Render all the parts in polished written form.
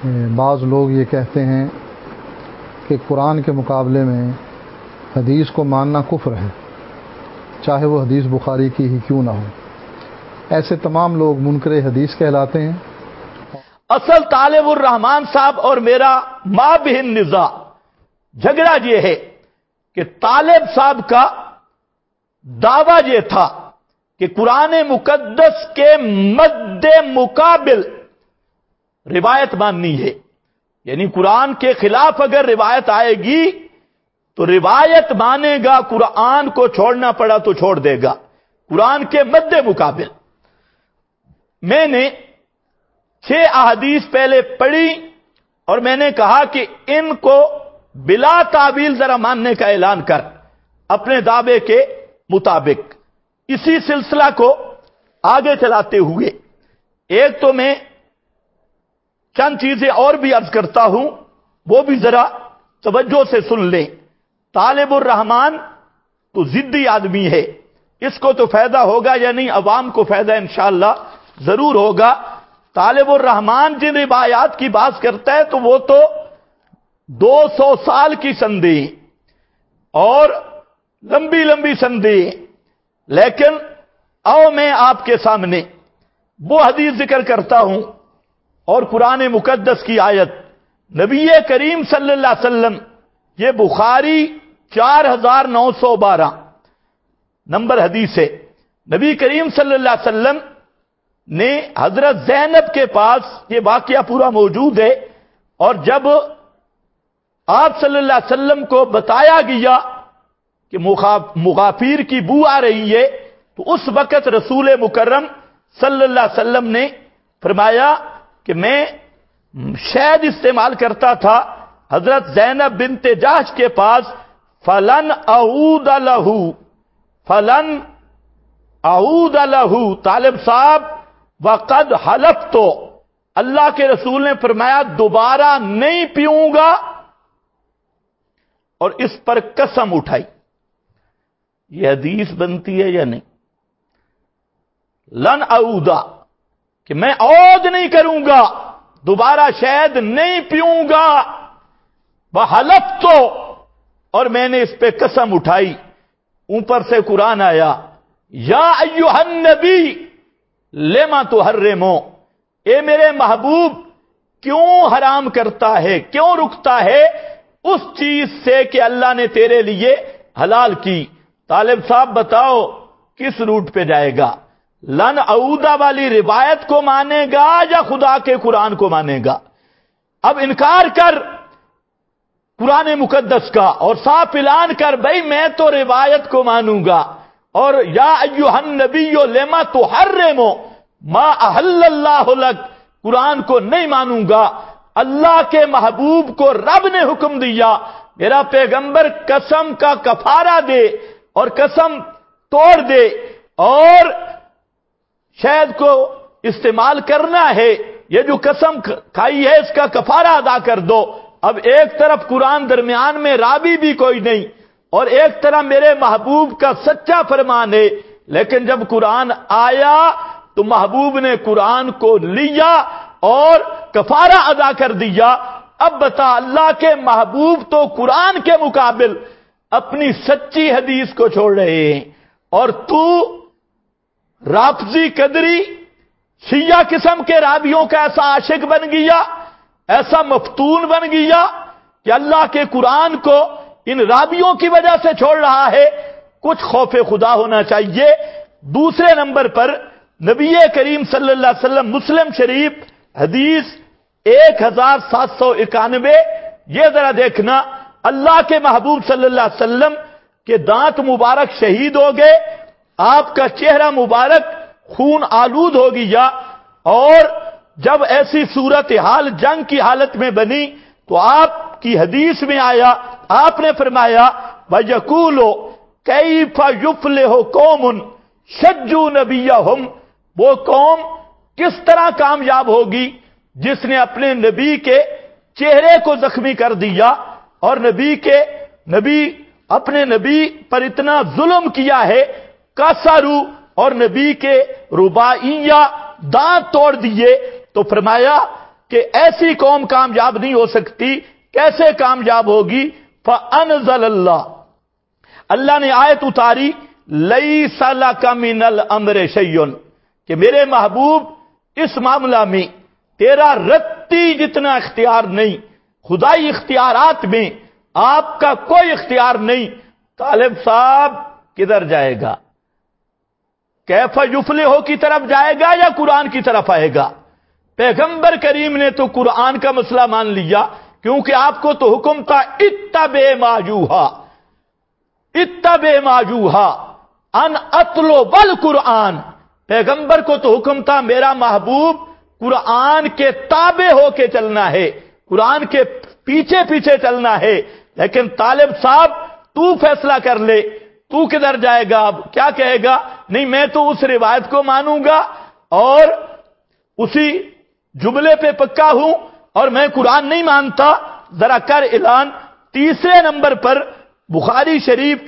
بعض لوگ یہ کہتے ہیں کہ قرآن کے مقابلے میں حدیث کو ماننا کفر ہے، چاہے وہ حدیث بخاری کی ہی کیوں نہ ہو۔ ایسے تمام لوگ منکر حدیث کہلاتے ہیں۔ اصل طالب الرحمان صاحب اور میرا مابہ النزاع جھگڑا یہ ہے کہ طالب صاحب کا دعویٰ یہ تھا کہ قرآن مقدس کے مد مقابل روایت ماننی ہے، یعنی قرآن کے خلاف اگر روایت آئے گی تو روایت مانے گا، قرآن کو چھوڑنا پڑا تو چھوڑ دے گا، قرآن کے مد مقابل۔ میں نے 6 احادیث پہلے پڑھی اور میں نے کہا کہ ان کو بلا تعویل ذرا ماننے کا اعلان کر اپنے دعوے کے مطابق۔ اسی سلسلہ کو آگے چلاتے ہوئے ایک تو میں چند چیزیں اور بھی عرض کرتا ہوں، وہ بھی ذرا توجہ سے سن لیں۔ طالب الرحمان تو ضدی آدمی ہے، اس کو تو فائدہ ہوگا یا نہیں، عوام کو فائدہ انشاءاللہ ضرور ہوگا۔ طالب الرحمان جن روایات کی بات کرتا ہے تو وہ تو 200 سال کی سندیں اور لمبی لمبی سندیں، لیکن آؤ میں آپ کے سامنے وہ حدیث ذکر کرتا ہوں اور قرآن مقدس کی آیت۔ نبی کریم صلی اللہ علیہ وسلم، یہ بخاری 4912 نمبر حدیث ہے، نبی کریم صلی اللہ علیہ وسلم نے حضرت زینب کے پاس، یہ واقعہ پورا موجود ہے، اور جب آپ صلی اللہ علیہ وسلم کو بتایا گیا کہ مغافیر کی بو آ رہی ہے تو اس وقت رسول مکرم صلی اللہ علیہ وسلم نے فرمایا کہ میں شہد استعمال کرتا تھا حضرت زینب بنت جحش کے پاس، فلن اعود لہ، فلن اعود لہ، طالب صاحب وقد حلفت، تو اللہ کے رسول نے فرمایا دوبارہ نہیں پیوں گا، اور اس پر قسم اٹھائی۔ یہ حدیث بنتی ہے یا نہیں؟ لن اعودا، کہ میں عود نہیں کروں گا، دوبارہ شہد نہیں پیوں گا، وحلفت، اور میں نے اس پہ قسم اٹھائی۔ اوپر سے قرآن آیا، یا ایھا النبی لما تحرمو، اے میرے محبوب کیوں حرام کرتا ہے، کیوں رکتا ہے اس چیز سے کہ اللہ نے تیرے لیے حلال کی۔ طالب صاحب بتاؤ کس روٹ پہ جائے گا؟ لن اعودا والی روایت کو مانے گا یا خدا کے قرآن کو مانے گا؟ اب انکار کر قرآن مقدس کا اور صاف اعلان کر بھئی میں تو روایت کو مانوں گا، اور یا ایھا النبی لما تحرم ما احل اللہ لک، قرآن کو نہیں مانوں گا۔ اللہ کے محبوب کو رب نے حکم دیا میرا پیغمبر قسم کا کفارہ دے اور قسم توڑ دے اور شہد کو استعمال کرنا ہے، یہ جو قسم کھائی ہے اس کا کفارہ ادا کر دو۔ اب ایک طرف قرآن درمیان میں راوی بھی کوئی نہیں، اور ایک طرف میرے محبوب کا سچا فرمان ہے، لیکن جب قرآن آیا تو محبوب نے قرآن کو لیا اور کفارہ ادا کر دیا۔ اب بتا، اللہ کے محبوب تو قرآن کے مقابل اپنی سچی حدیث کو چھوڑ رہے ہیں، اور تو رافضی قدری شیعہ قسم کے راویوں کا ایسا عاشق بن گیا، ایسا مفتون بن گیا کہ اللہ کے قرآن کو ان راویوں کی وجہ سے چھوڑ رہا ہے۔ کچھ خوف خدا ہونا چاہیے۔ دوسرے نمبر پر نبی کریم صلی اللہ علیہ وسلم، مسلم شریف حدیث 1791، یہ ذرا دیکھنا، اللہ کے محبوب صلی اللہ علیہ وسلم کے دانت مبارک شہید ہو گئے، آپ کا چہرہ مبارک خون آلود ہو گیا، اور جب ایسی صورتحال جنگ کی حالت میں بنی تو آپ کی حدیث میں آیا، آپ نے فرمایا وَيَقُولُ كَيْفَ يُفْلِحُ قَوْمٌ شَجُّوا نَبِيَّهُمْ، وہ قوم کس طرح کامیاب ہوگی جس نے اپنے نبی کے چہرے کو زخمی کر دیا، اور اپنے نبی پر اتنا ظلم کیا ہے، کسرو، اور نبی کے رباعیہ دانت توڑ دیے۔ تو فرمایا کہ ایسی قوم کامیاب نہیں ہو سکتی، کیسے کامیاب ہوگی؟ فَأَنزَلَ اللَّهُ، اللہ نے آیت اتاری، لَيْسَ لَكَ مِنَ الْأَمْرِ شَيْءٌ، کہ میرے محبوب اس معاملہ میں تیرا رتی جتنا اختیار نہیں، خدائی اختیارات میں آپ کا کوئی اختیار نہیں۔ طالب صاحب کدھر جائے گا؟ کیف یفلح کی طرف جائے گا یا قرآن کی طرف آئے گا؟ پیغمبر کریم نے تو قرآن کا مسئلہ مان لیا، کیونکہ آپ کو تو حکم تھا اتبع ما یوحی، اتبع ما یوحی ان اطلب القرآن۔ پیغمبر کو تو حکم تھا میرا محبوب قرآن کے تابع ہو کے چلنا ہے، قرآن کے پیچھے پیچھے چلنا ہے۔ لیکن طالب صاحب تو فیصلہ کر لے، تو کدھر جائے گا؟ اب کیا کہے گا؟ نہیں میں تو اس روایت کو مانوں گا اور اسی جملے پہ پکا ہوں، اور میں قرآن نہیں مانتا۔ ذرا کر اعلان۔ تیسرے نمبر پر بخاری شریف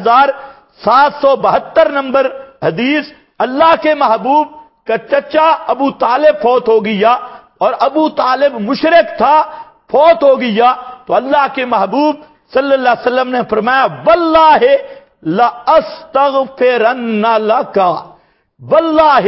4772 نمبر حدیث، اللہ کے محبوب کا چچا ابو طالب فوت ہو گیا، اور ابو طالب مشرک تھا، فوت ہو گیا، تو اللہ کے محبوب صلی اللہ علیہ وسلم نے فرمایا واللہ لأستغفرن لک، واللہ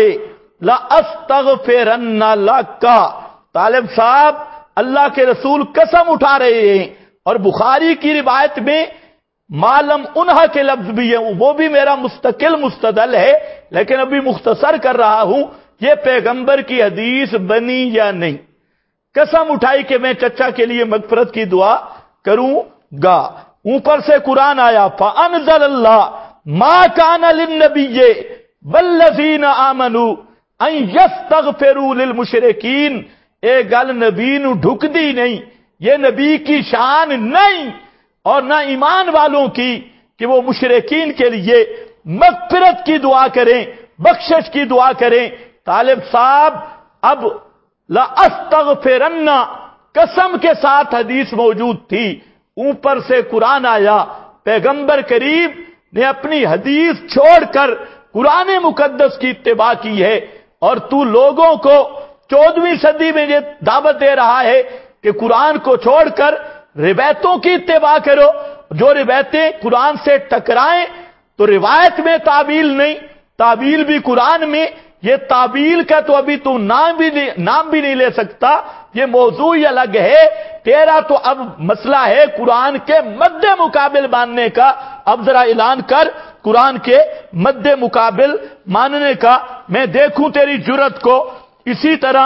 لأستغفرن لک۔ طالب صاحب اللہ کے رسول قسم اٹھا رہے ہیں، اور بخاری کی روایت میں معلم انہا کے لفظ بھی ہیں، وہ بھی میرا مستقل مستدل ہے، لیکن ابھی مختصر کر رہا ہوں یہ پیغمبر کی حدیث بنی یا نہیں۔ قسم اٹھائی کہ میں چچا کے لیے مغفرت کی دعا کروں گا۔ اوپر سے قرآن آیا فَأَنزَلَ اللَّهُ مَا كَانَ لِلنَّبِيِّ وَالَّذِينَ آمَنُوا أَن يَسْتَغْفِرُوا لِلْمُشْرِكِينَ۔ اے گل نبی نو ڈھک دی نہیں، یہ نبی کی شان نہیں اور نہ ایمان والوں کی کہ وہ مشرکین کے لیے مغفرت کی دعا کریں، بخشش کی دعا کریں۔ طالب صاحب اب لَأَسْتَغْفِرَنَّ قسم کے ساتھ حدیث موجود تھی، اوپر سے قرآن آیا، پیغمبر کریم نے اپنی حدیث چھوڑ کر قرآن مقدس کی اتباع کی ہے، اور تو لوگوں کو 14ویں صدی میں یہ دعوت دے رہا ہے کہ قرآن کو چھوڑ کر روایتوں کی اتباع کرو۔ جو روایتیں قرآن سے ٹکرائیں تو روایت میں تعبیل نہیں، تعبیل بھی قرآن میں۔ یہ تعبیل کا تو ابھی تو نام بھی نہیں لے سکتا، یہ موضوع ہی الگ ہے۔ تیرا تو اب مسئلہ ہے قرآن کے مد مقابل ماننے کا۔ اب ذرا اعلان کر قرآن کے مد مقابل ماننے کا، میں دیکھوں تیری جرت کو۔ اسی طرح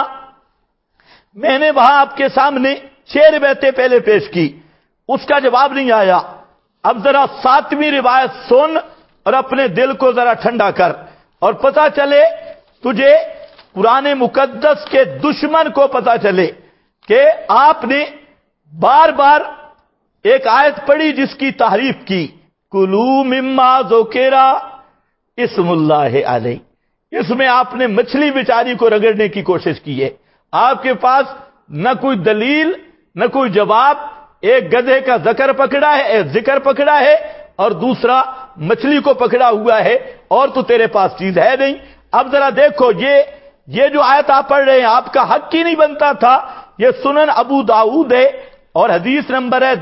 میں نے وہاں آپ کے سامنے 6 روایتیں پہلے پیش کی، اس کا جواب نہیں آیا۔ اب ذرا 7ویں روایت سن اور اپنے دل کو ذرا ٹھنڈا کر، اور پتہ چلے تجھے قرآن مقدس کے دشمن کو پتہ چلے کہ آپ نے بار بار ایک آیت پڑھی جس کی تعریف کی، کلوا مما ذکر اسم اللہ علیہ۔ اس میں آپ نے مچھلی بیچاری کو رگڑنے کی کوشش کی ہے۔ آپ کے پاس نہ کوئی دلیل نہ کوئی جواب، ایک گدھے کا ذکر پکڑا ہے اور دوسرا مچھلی کو پکڑا ہوا ہے، اور تو تیرے پاس چیز ہے نہیں۔ اب ذرا دیکھو یہ جو آیت آپ پڑھ رہے ہیں آپ کا حق ہی نہیں بنتا تھا۔ یہ سنن ابو داؤد ہے اور حدیث نمبر ہے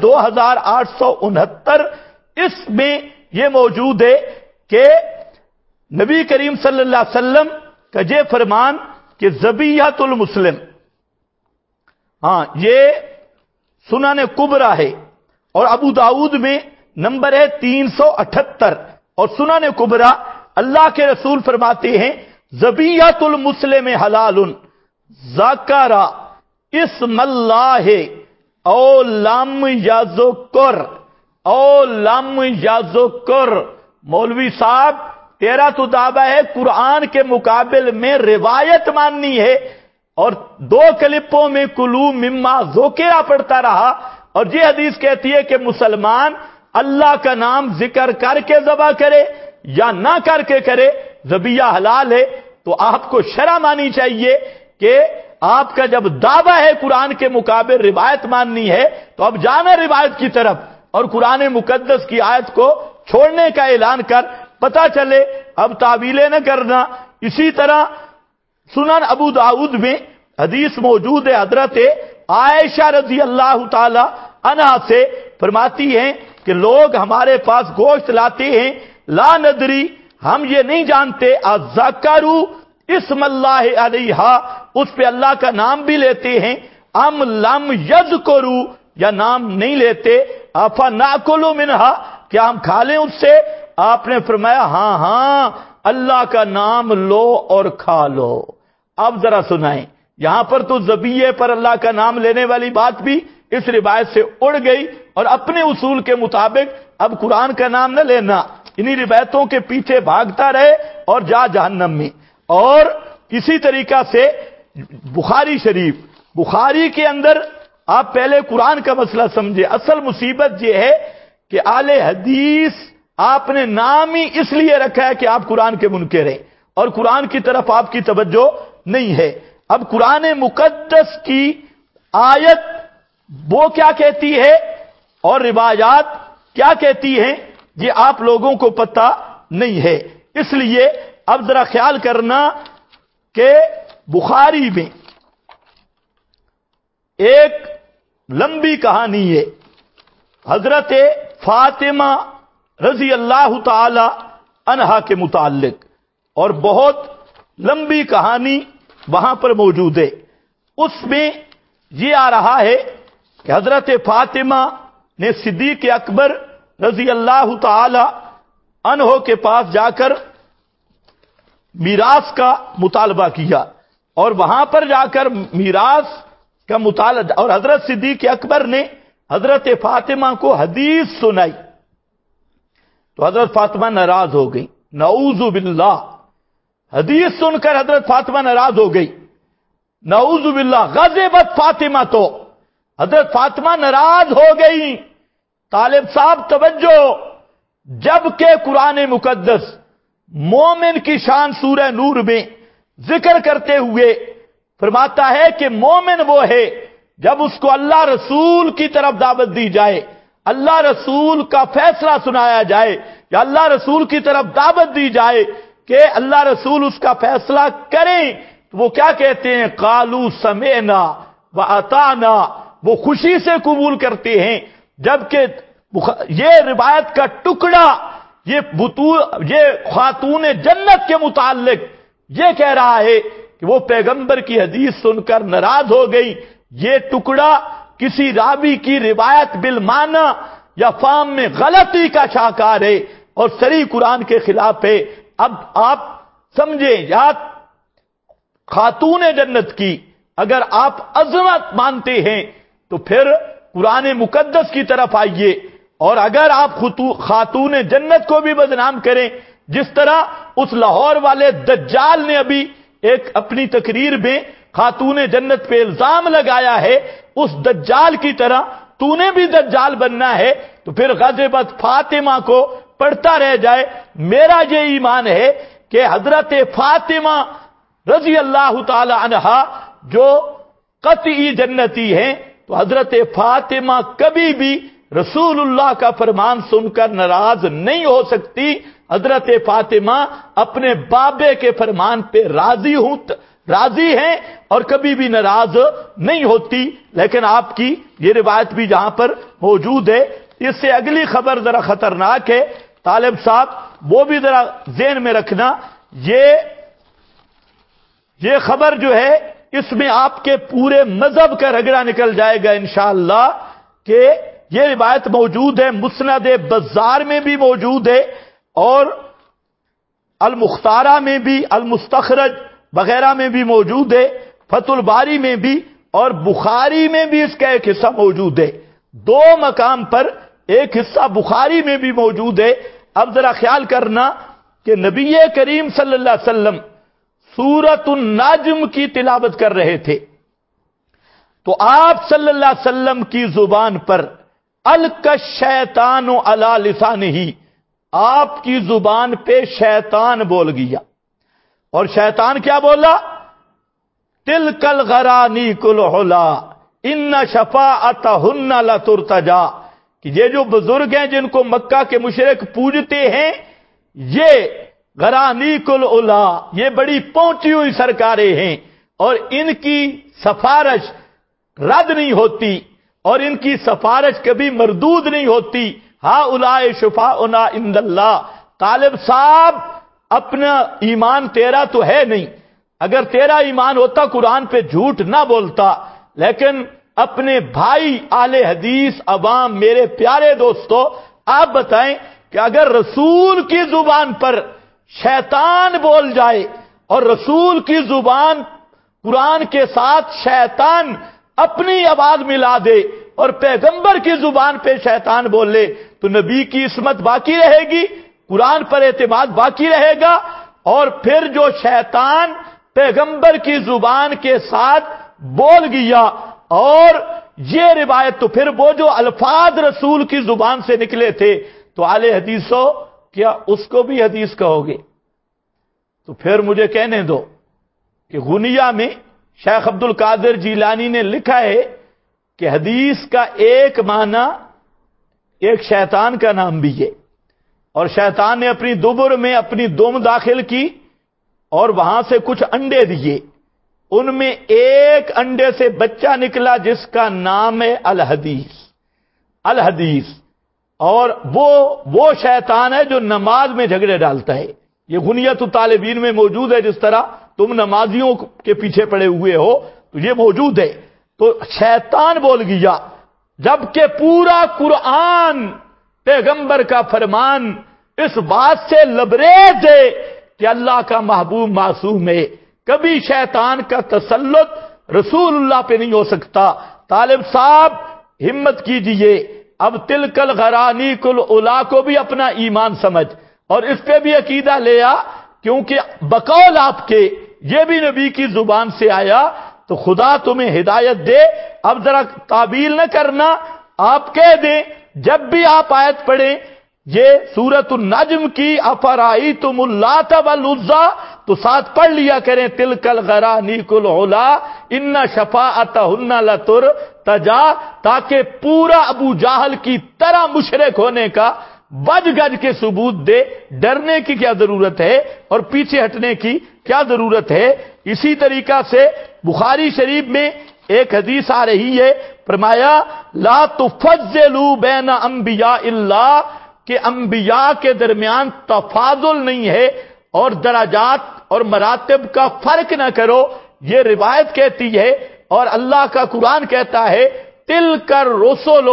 2869۔ اس میں یہ موجود ہے کہ نبی کریم صلی اللہ علیہ وسلم کا یہ فرمان کہ ذبیحۃ المسلم، ہاں یہ سنن کبریٰ ہے اور ابو داؤد میں نمبر ہے 378، اور سنن کبریٰ اللہ کے رسول فرماتے ہیں ذبیحۃ المسلم حلال ذکر اسم اللہ او لم یذکر۔ مولوی صاحب تیرا تو دعویٰ ہے قرآن کے مقابل میں روایت ماننی ہے، اور 2 کلپوں میں کلو مما ذکر پڑھتا رہا، اور یہ حدیث کہتی ہے کہ مسلمان اللہ کا نام ذکر کر کے ذبح کرے یا نہ کر کے کرے، ذبیحہ حلال ہے۔ تو آپ کو شرع مانی چاہیے کہ آپ کا جب دعویٰ ہے قرآن کے مقابل روایت ماننی ہے تو اب جانا روایت کی طرف اور قرآن مقدس کی آیت کو چھوڑنے کا اعلان کر، پتہ چلے اب تعویلیں نہ کرنا۔ اسی طرح سنن ابو داؤد میں حدیث موجود ہے حضرت عائشہ رضی اللہ تعالی عنہا سے، فرماتی ہیں کہ لوگ ہمارے پاس گوشت لاتے ہیں، لا ندری، ہم یہ نہیں جانتے، اذکروا اسم اللہ علیہ، اس پہ اللہ کا نام بھی لیتے ہیں، ام لم یذکروا، یا نام نہیں لیتے، افناکل منہا، کیا ہم کھا لیں اس سے؟ آپ نے فرمایا ہاں ہاں، اللہ کا نام لو اور کھا لو۔ اب ذرا سنائیں، یہاں پر تو ذبیحے پر اللہ کا نام لینے والی بات بھی اس روایت سے اڑ گئی، اور اپنے اصول کے مطابق اب قرآن کا نام نہ لینا، انہی روایتوں کے پیچھے بھاگتا رہے اور جا جہنم میں۔ اور اسی طریقہ سے بخاری شریف، بخاری کے اندر آپ پہلے قرآن کا مسئلہ سمجھے، اصل مصیبت یہ ہے کہ اہل حدیث آپ نے نام ہی اس لیے رکھا ہے کہ آپ قرآن کے منکر ہیں، اور قرآن کی طرف آپ کی توجہ نہیں ہے۔ اب قرآن مقدس کی آیت وہ کیا کہتی ہے اور روایات کیا کہتی ہیں، یہ آپ لوگوں کو پتہ نہیں ہے۔ اس لیے اب ذرا خیال کرنا کہ بخاری میں ایک لمبی کہانی ہے حضرت فاطمہ رضی اللہ تعالی عنہا کے متعلق، اور بہت لمبی کہانی وہاں پر موجود ہے۔ اس میں یہ آ رہا ہے کہ حضرت فاطمہ نے صدیق اکبر رضی اللہ تعالی عنہ کے پاس جا کر میراث کا مطالبہ کیا، اور وہاں پر جا کر میراث کا مطالبہ، اور حضرت صدیق اکبر نے حضرت فاطمہ کو حدیث سنائی، تو حضرت فاطمہ ناراض ہو گئی، نعوذ باللہ، حدیث سن کر حضرت فاطمہ ناراض ہو گئی، نعوذ باللہ، غضبت فاطمہ، تو حضرت فاطمہ ناراض ہو گئی۔ طالب صاحب توجہ، جبکہ قرآن مقدس مومن کی شان سورہ نور میں ذکر کرتے ہوئے فرماتا ہے کہ مومن وہ ہے جب اس کو اللہ رسول کی طرف دعوت دی جائے، اللہ رسول کا فیصلہ سنایا جائے، یا اللہ رسول کی طرف دعوت دی جائے کہ اللہ رسول اس کا فیصلہ کریں، تو وہ کیا کہتے ہیں؟ قالوا سمعنا واطعنا، وہ خوشی سے قبول کرتے ہیں۔ جبکہ یہ روایت کا ٹکڑا یہ خاتون جنت کے متعلق یہ کہہ رہا ہے کہ وہ پیغمبر کی حدیث سن کر ناراض ہو گئی۔ یہ ٹکڑا کسی راوی کی روایت بالمعنی یا فہم میں غلطی کا شاہکار ہے اور صریح قرآن کے خلاف ہے۔ اب آپ سمجھیں، یا خاتون جنت کی اگر آپ عظمت مانتے ہیں تو پھر قرآن مقدس کی طرف آئیے، اور اگر آپ خاتون جنت کو بھی بدنام کریں، جس طرح اس لاہور والے دجال نے ابھی ایک اپنی تقریر میں خاتون جنت پہ الزام لگایا ہے، اس دجال کی طرح تو نے بھی دجال بننا ہے، تو پھر غضبت فاطمہ کو پڑھتا رہ جائے۔ میرا یہ ایمان ہے کہ حضرت فاطمہ رضی اللہ تعالی عنہا جو قطعی جنتی ہیں، تو حضرت فاطمہ کبھی بھی رسول اللہ کا فرمان سن کر ناراض نہیں ہو سکتی۔ حضرت فاطمہ اپنے بابے کے فرمان پہ راضی ہیں اور کبھی بھی ناراض نہیں ہوتی۔ لیکن آپ کی یہ روایت بھی جہاں پر موجود ہے، اس سے اگلی خبر ذرا خطرناک ہے طالب صاحب، وہ بھی ذرا ذہن میں رکھنا۔ یہ خبر جو ہے اس میں آپ کے پورے مذہب کا رگڑا نکل جائے گا انشاءاللہ، کہ یہ روایت موجود ہے، مسند بزار میں بھی موجود ہے، اور المختارہ میں بھی، المستخرج وغیرہ میں بھی موجود ہے، فتح الباری میں بھی، اور بخاری میں بھی اس کا ایک حصہ موجود ہے۔ دو مقام پر ایک حصہ بخاری میں بھی موجود ہے۔ اب ذرا خیال کرنا کہ نبی کریم صلی اللہ علیہ وسلم سورۃ النجم کی تلاوت کر رہے تھے، تو آپ صلی اللہ علیہ وسلم کی زبان پر القى الشیطان علی لسانہ، آپ کی زبان پہ شیطان بول گیا، اور شیطان کیا بولا؟ تلک الغرانیق العلا ان شفاعتہن لترتجی، کہ یہ جو بزرگ ہیں جن کو مکہ کے مشرک پوجتے ہیں، یہ غرانیق العلا، یہ بڑی پہنچی ہوئی سرکاریں ہیں، اور ان کی سفارش رد نہیں ہوتی اور ان کی سفارش کبھی مردود نہیں ہوتی. ہؤلاء شفاؤنا عند اللہ. طالب صاحب اپنا ایمان تیرا تو ہے نہیں، اگر تیرا ایمان ہوتا قرآن پہ جھوٹ نہ بولتا، لیکن اپنے بھائی اہل حدیث عوام میرے پیارے دوستو آپ بتائیں کہ اگر رسول کی زبان پر شیطان بول جائے اور رسول کی زبان قرآن کے ساتھ شیطان اپنی آواز ملا دے اور پیغمبر کی زبان پہ شیطان بولے تو نبی کی عصمت باقی رہے گی، قرآن پر اعتماد باقی رہے گا. اور پھر جو شیطان پیغمبر کی زبان کے ساتھ بول گیا اور یہ روایت تو پھر وہ جو الفاظ رسول کی زبان سے نکلے تھے تو اہل حدیثوں کیا اس کو بھی حدیث کہو گے؟ تو پھر مجھے کہنے دو کہ غنیہ میں شیخ عبد القادر جیلانی نے لکھا ہے کہ حدیث کا ایک معنی ایک شیطان کا نام بھی ہے، اور شیطان نے اپنی دبر میں اپنی دم داخل کی اور وہاں سے کچھ انڈے دیے، ان میں ایک انڈے سے بچہ نکلا جس کا نام ہے الحدیث. الحدیث. اور وہ شیطان ہے جو نماز میں جھگڑے ڈالتا ہے. یہ غنیت الطالبین میں موجود ہے، جس طرح تم نمازیوں کے پیچھے پڑے ہوئے ہو تو یہ موجود ہے. تو شیطان بول گیا جبکہ پورا قرآن پیغمبر کا فرمان اس بات سے لبریز ہے کہ اللہ کا محبوب معصوم ہے، کبھی شیطان کا تسلط رسول اللہ پہ نہیں ہو سکتا. طالب صاحب ہمت کیجئے، اب تلکل غرانی کل اولا کو بھی اپنا ایمان سمجھ اور اس پہ بھی عقیدہ لے آ، کیونکہ بقول آپ کے یہ بھی نبی کی زبان سے آیا تو خدا تمہیں ہدایت دے. اب ذرا تعبیل نہ کرنا، آپ کہہ دیں جب بھی آپ آیت پڑھیں یہ سورۃ النجم کی افرائیتم اللات والعزی تو ساتھ پڑھ لیا کریں تلک الغرانیق العلا ان شفاعتہن لترتجی، تاکہ پورا ابو جہل کی طرح مشرک ہونے کا بج گج کے ثبوت دے. ڈرنے کی کیا ضرورت ہے اور پیچھے ہٹنے کی کیا ضرورت ہے؟ اسی طریقہ سے بخاری شریف میں ایک حدیث آ رہی ہے، فرمایا لا تفضلوا بین انبیاء اللہ، کہ انبیاء کے درمیان تفاضل نہیں ہے اور درجات اور مراتب کا فرق نہ کرو. یہ روایت کہتی ہے اور اللہ کا قرآن کہتا ہے تلک الرسل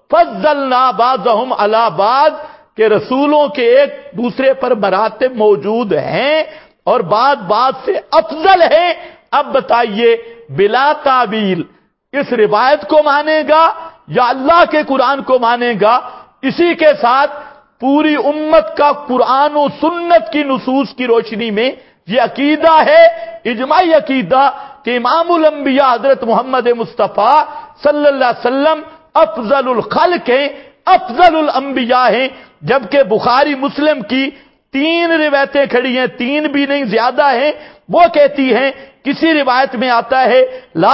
فضلنا بعضهم علی بعض، کہ رسولوں کے ایک دوسرے پر مراتب موجود ہیں اور بعض سے افضل ہیں. اب بتائیے بلا تعبیل اس روایت کو مانے گا یا اللہ کے قرآن کو مانے گا؟ اسی کے ساتھ پوری امت کا قرآن و سنت کی نصوص کی روشنی میں یہ عقیدہ ہے، اجماعی عقیدہ، کہ امام الانبیاء حضرت محمد مصطفیٰ صلی اللہ علیہ وسلم افضل الخلق ہیں، افضل الانبیاء ہیں. جبکہ بخاری مسلم کی 3 روایتیں کھڑی ہیں، 3 بھی نہیں زیادہ ہیں، وہ کہتی ہیں کسی روایت میں آتا ہے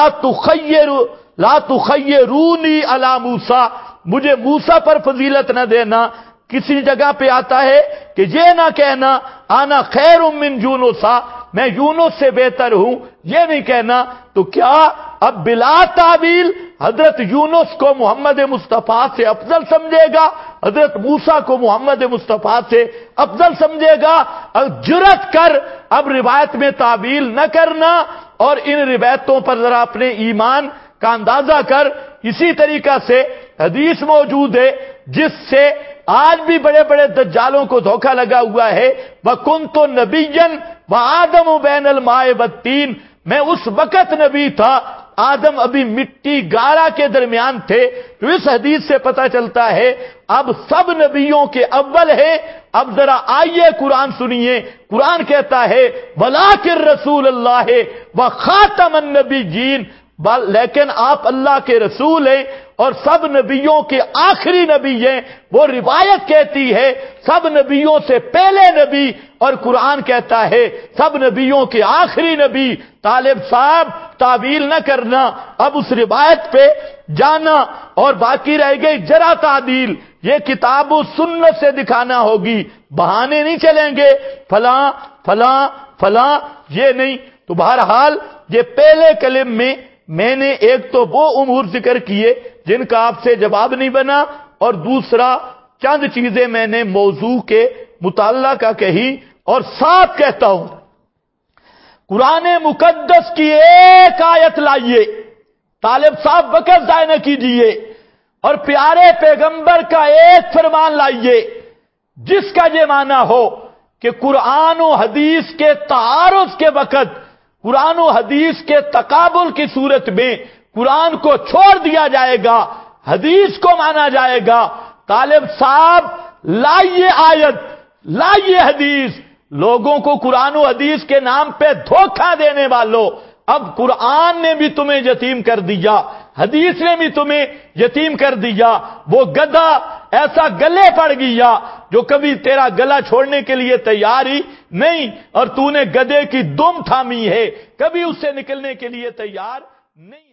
لا تخیرونی علی موسیٰ، مجھے موسیٰ پر فضیلت نہ دینا. کسی جگہ پہ آتا ہے کہ یہ نہ کہنا انا خیر من یونسا، میں یونس سے بہتر ہوں، یہ نہیں کہنا. تو کیا اب بلا تعبیل حضرت یونس کو محمد مصطفیٰ سے افضل سمجھے گا، حضرت موسیٰ کو محمد مصطفیٰ سے افضل سمجھے گا؟ جرأت کر اب روایت میں تعبیل نہ کرنا اور ان روایتوں پر ذرا اپنے ایمان کا اندازہ کر. اسی طریقہ سے حدیث موجود ہے جس سے آج بھی بڑے بڑے دجالوں کو دھوکہ لگا ہوا ہے، وَكُنْتُ نَبِيًّا وَآدَمُ بَيْنَ الْمَاءِ وَالطِّينِ، میں اس وقت نبی تھا، آدم ابھی مٹی گارا کے درمیان تھے. تو اس حدیث سے پتہ چلتا ہے اب سب نبیوں کے اول ہے. اب ذرا آئیے قرآن سنیے، قرآن کہتا ہے وَلَٰكِن رَّسُولَ اللَّهِ وَخَاتَمَ النَّبِيِّينَ، لیکن آپ اللہ کے رسول ہیں اور سب نبیوں کے آخری نبی ہیں. وہ روایت کہتی ہے سب نبیوں سے پہلے نبی اور قرآن کہتا ہے سب نبیوں کے آخری نبی. طالب صاحب تعویل نہ کرنا، اب اس روایت پہ جانا اور باقی رہ گئی جرا تعدیل. یہ کتاب و سنت سے دکھانا ہوگی، بہانے نہیں چلیں گے فلاں فلاں فلاں، یہ نہیں. تو بہرحال یہ پہلے کلم میں نے ایک تو وہ امور ذکر کیے جن کا آپ سے جواب نہیں بنا، اور دوسرا چند چیزیں میں نے موضوع کے مطالعہ کا کہی، اور ساتھ کہتا ہوں قرآن مقدس کی ایک آیت لائیے، طالب صاحب وقت ضائع نہ کیجیے، اور پیارے پیغمبر کا ایک فرمان لائیے جس کا یہ معنی ہو کہ قرآن و حدیث کے تعارض کے وقت، قرآن و حدیث کے تقابل کی صورت میں قرآن کو چھوڑ دیا جائے گا، حدیث کو مانا جائے گا۔ طالب صاحب لائیے آیت، لائیے حدیث، لوگوں کو قرآن و حدیث کے نام پہ دھوکہ دینے والوں، اب قرآن نے بھی تمہیں یتیم کر دیا، حدیث نے بھی تمہیں یتیم کر دیا، وہ گدھا ایسا گلے پڑ گیا جو کبھی تیرا گلا چھوڑنے کے لیے تیار ہی نہیں، اور تو نے گدھے کی دم تھامی ہے، کبھی اس سے نکلنے کے لیے تیار نہیں۔